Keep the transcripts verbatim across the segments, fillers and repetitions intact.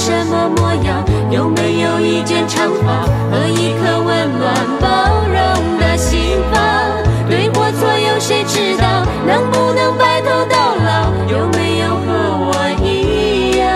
什么模样？有没有一卷长发和一颗温暖包容的心房？对或错有谁知道？能不能白头到老？有没有和我一样？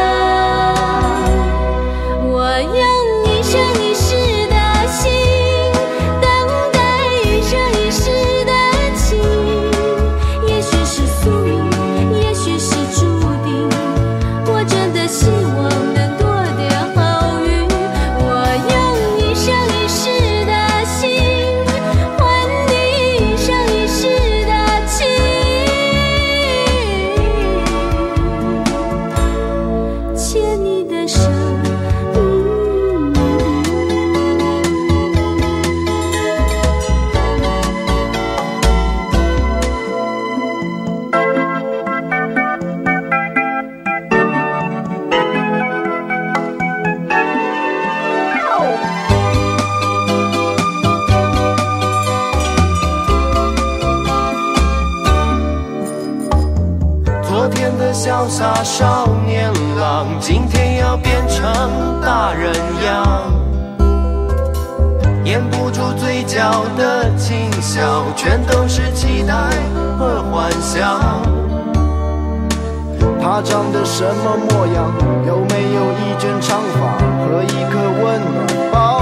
我用一生一世的心等待一生一世的情，也许是宿命，也许是注定，我真的希望能多点好运。我用一生一世的心换你一生一世的情，牵你的手。 昨天的潇洒少年郎，今天要变成大人样，掩不住嘴角的轻笑，全都是期待和幻想。 他长得什么模样？有没有一卷长发和一颗温暖包